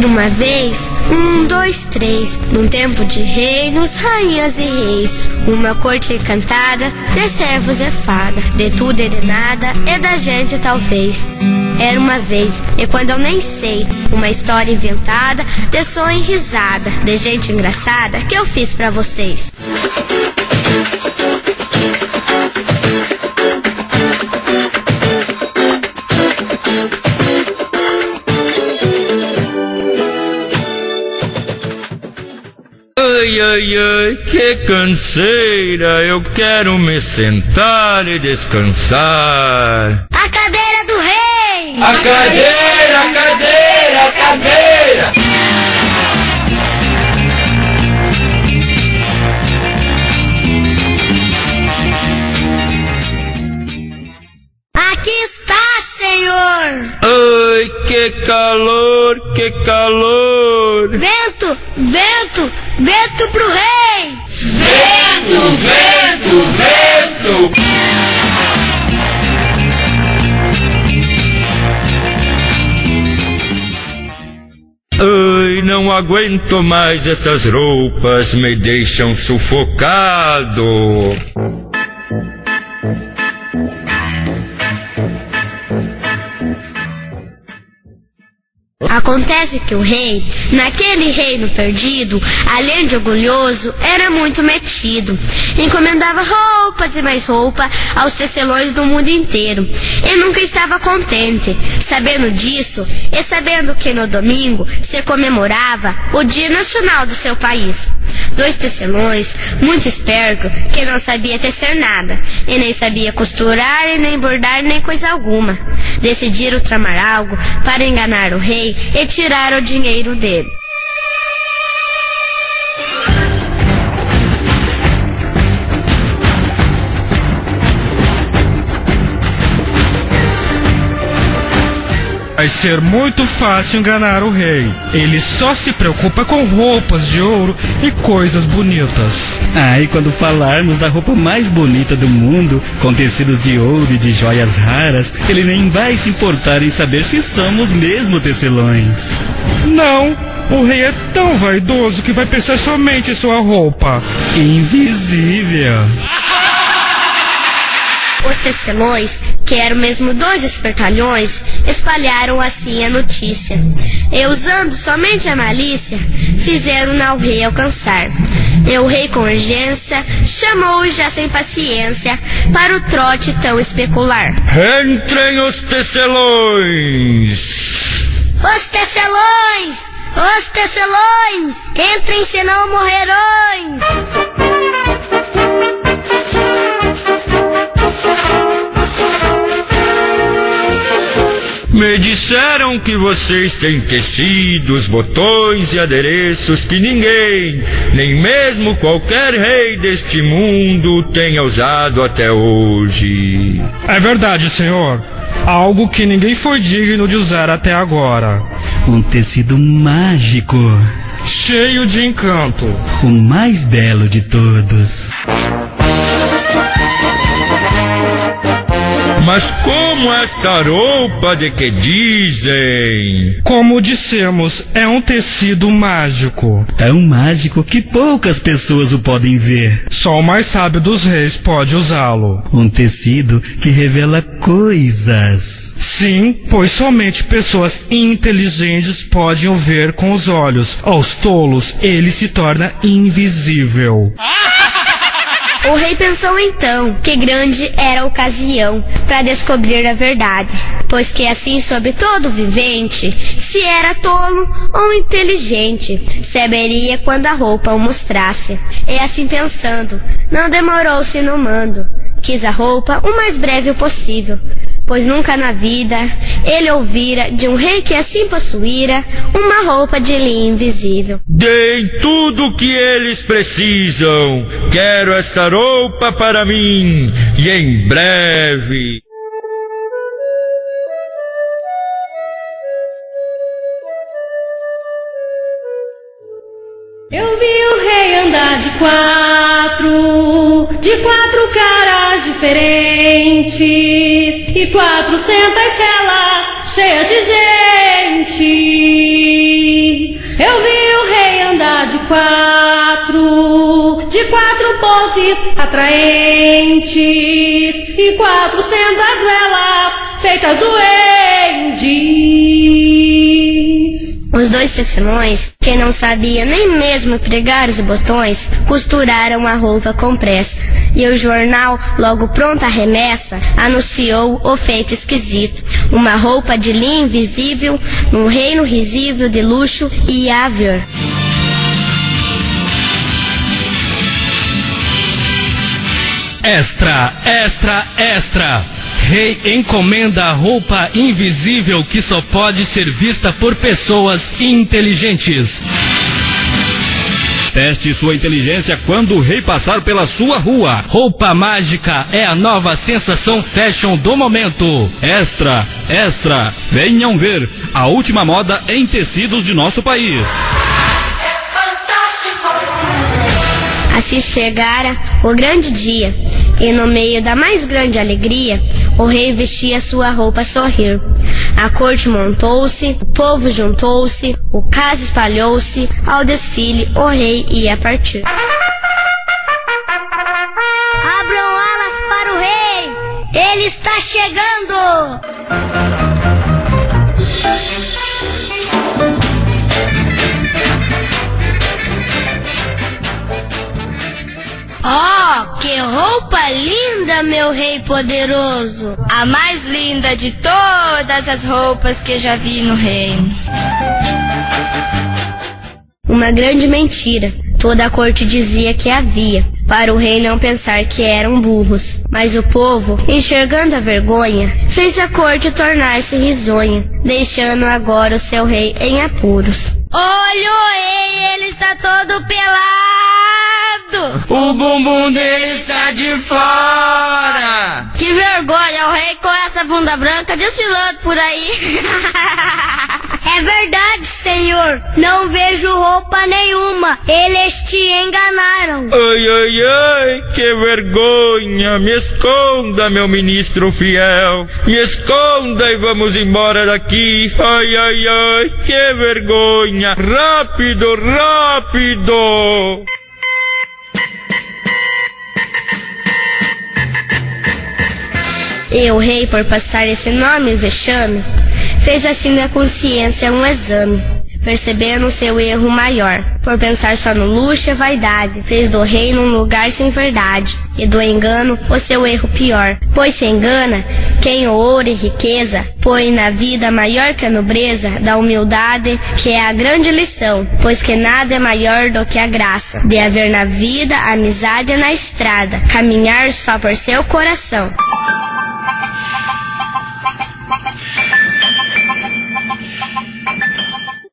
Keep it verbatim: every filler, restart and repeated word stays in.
Era uma vez, um, dois, três, num tempo de reinos, rainhas e reis, uma corte encantada, de servos e fada, de tudo e de nada, e da gente talvez. Era uma vez, e quando eu nem sei, uma história inventada, de sonho e risada, de gente engraçada, que eu fiz pra vocês. Ai, ai, ai, que canseira, eu quero me sentar e descansar. A cadeira do rei! A cadeira, a cadeira, a cadeira! Aqui está, senhor! Ai, que calor, que calor! Vento, vento, vento pro rei! Vento, vento, vento! Ai, não aguento mais essas roupas, me deixam sufocado. Acontece que o rei, naquele reino perdido, além de orgulhoso, era muito metido. Encomendava roupas e mais roupa aos tecelões do mundo inteiro. E nunca estava contente. Sabendo disso, e sabendo que no domingo se comemorava o Dia Nacional do seu país, dois tecelões, muito esperto, que não sabia tecer nada, e nem sabia costurar, e nem bordar, nem coisa alguma, decidiram tramar algo para enganar o rei e tirar o dinheiro dele. Vai ser muito fácil enganar o rei. Ele só se preocupa com roupas de ouro e coisas bonitas. Ah, e quando falarmos da roupa mais bonita do mundo, com tecidos de ouro e de joias raras, ele nem vai se importar em saber se somos mesmo tecelões. Não, o rei é tão vaidoso que vai pensar somente em sua roupa invisível. Os tecelões, que eram mesmo dois espertalhões, espalharam assim a notícia, e usando somente a malícia, fizeram ao rei alcançar. E o rei com urgência chamou já sem paciência para o trote tão especular. Entrem os tecelões! Os tecelões! Os tecelões! Entrem, senão morrerões! Me disseram que vocês têm tecidos, botões e adereços que ninguém, nem mesmo qualquer rei deste mundo, tenha usado até hoje. É verdade, senhor. Algo que ninguém foi digno de usar até agora. Um tecido mágico, cheio de encanto, o mais belo de todos. Mas como esta roupa de que dizem? Como dissemos, é um tecido mágico. Tão mágico que poucas pessoas o podem ver. Só o mais sábio dos reis pode usá-lo. Um tecido que revela coisas. Sim, pois somente pessoas inteligentes podem o ver com os olhos. Aos tolos, ele se torna invisível. O rei pensou então que grande era a ocasião para descobrir a verdade, pois que assim sobre todo vivente, se era tolo ou inteligente, saberia quando a roupa o mostrasse. E assim pensando, não demorou-se no mando, quis a roupa o mais breve possível, pois nunca na vida ele ouvira de um rei que assim possuíra uma roupa de linho invisível. Deem tudo o que eles precisam, quero esta roupa para mim, e em breve. Eu vi o rei andar de quatro, de quatro caras diferentes, e quatrocentas celas cheias de gente. quatro, de quatro poses atraentes e quatrocentas velas feitas duendes. Os dois tecelões, que não sabia nem mesmo pregar os botões, costuraram a roupa com pressa. E o jornal, logo pronta a remessa, anunciou o feito esquisito. Uma roupa de linho invisível, num reino risível de luxo e haver. Extra, extra, extra! Rei encomenda roupa invisível que só pode ser vista por pessoas inteligentes. Teste sua inteligência quando o rei passar pela sua rua. Roupa mágica é a nova sensação fashion do momento. Extra, extra, venham ver a última moda em tecidos de nosso país. Assim chegara o grande dia, e no meio da mais grande alegria, o rei vestia sua roupa a sorrir. A corte montou-se, o povo juntou-se, o caso espalhou-se, ao desfile o rei ia partir. Abram alas para o rei, ele está chegando! Oh, que roupa linda, meu rei poderoso! A mais linda de todas as roupas que já vi no reino. Uma grande mentira. Toda a corte dizia que havia, para o rei não pensar que eram burros. Mas o povo, enxergando a vergonha, fez a corte tornar-se risonha, deixando agora o seu rei em apuros. Olha o rei, ele está todo pelado! O bumbum dele está de fora! Que vergonha, o rei com essa bunda branca desfilando por aí. É verdade, senhor. Não vejo roupa nenhuma. Eles te enganaram. Ai, ai, ai, que vergonha! Me esconda, meu ministro fiel. Me esconda e vamos embora daqui. Ai, ai, ai, que vergonha! Rápido, rápido! E o rei, por passar esse enorme vexame, fez assim na consciência um exame, percebendo o seu erro maior. Por pensar só no luxo e vaidade, fez do reino um lugar sem verdade, e do engano o seu erro pior. Pois se engana quem o ouro e riqueza põe na vida maior que a nobreza da humildade, que é a grande lição, pois que nada é maior do que a graça de haver na vida amizade na estrada, caminhar só por seu coração.